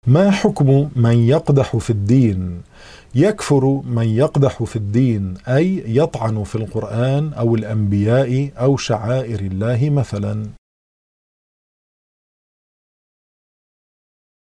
ما حكم من يقدح في الدين؟ يكفر من يقدح في الدين، أي يطعن في القرآن أو الأنبياء أو شعائر الله مثلا.